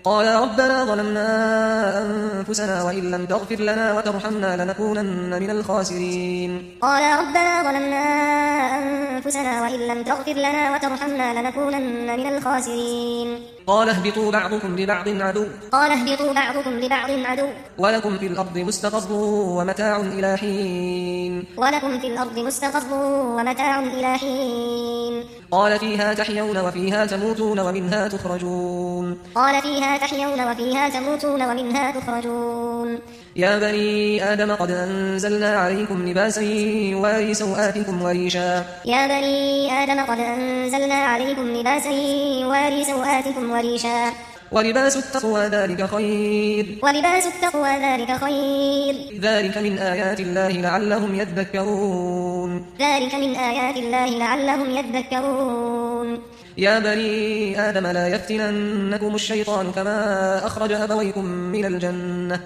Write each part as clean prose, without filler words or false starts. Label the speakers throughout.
Speaker 1: قال ربنا ظلمنا أنفسنا وإن لم تغفر لنا وترحمنا لنكونن من الخاسرين.
Speaker 2: قال ربنا ظلمنا أنفسنا وإن لم تغفر لنا وترحمنا لنكونن من الخاسرين.
Speaker 1: قال اهبطوا بعضكم لبعض عدو. ولكم في الأرض مستقر ومتاع إلى حين. قال فيها تحيون وفيها تموتون ومنها تخرجون. يا بني آدم قد أنزلنا عليكم لباسا يواري سوآتكم وريشا ولباس التقوى ذلك خير. ذلك من آيات الله لعلهم يذكرون. يا بني آدم لا يفتننكم الشيطان كما أخرج أبويكم من الجنة.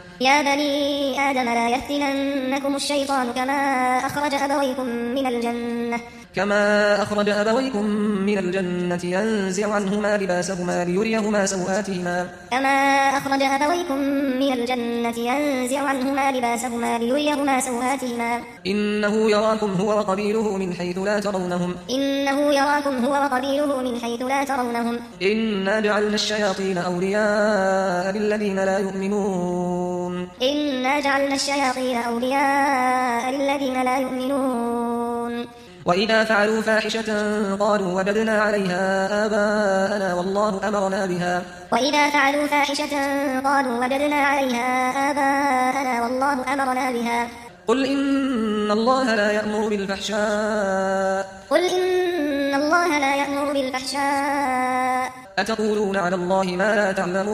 Speaker 1: ينزع عنهما لباسهما ليريهما سوآتهما. إنه يراكم هو وقبيله من حيث لا ترونهم. إنا جعلنا الشياطين أولياء للذين لا يؤمنون. وإذا فعلوا فاحشة قالوا وجدنا عليها آباءنا والله أمرنا بها. قل إن الله لا يأمر بالفحشاء أتقولون على الله ما لا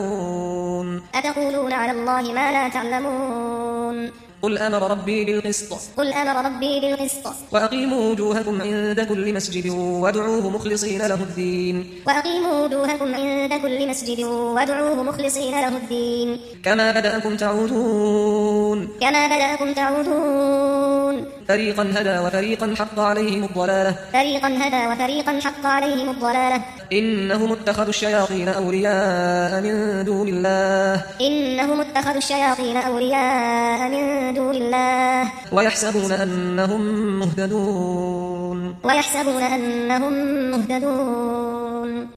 Speaker 1: تعلمون. قل أمر ربي بالقسط وأقيموا وجوهكم عند كل مسجد وادعوه مخلصين له الدين كما بدأكم تعودون. فريقا هدى وفريقا حق عليهم الضلالة. إنهم اتخذوا الشياطين أولياء من دون الله ويحسبون أنهم مهتدون.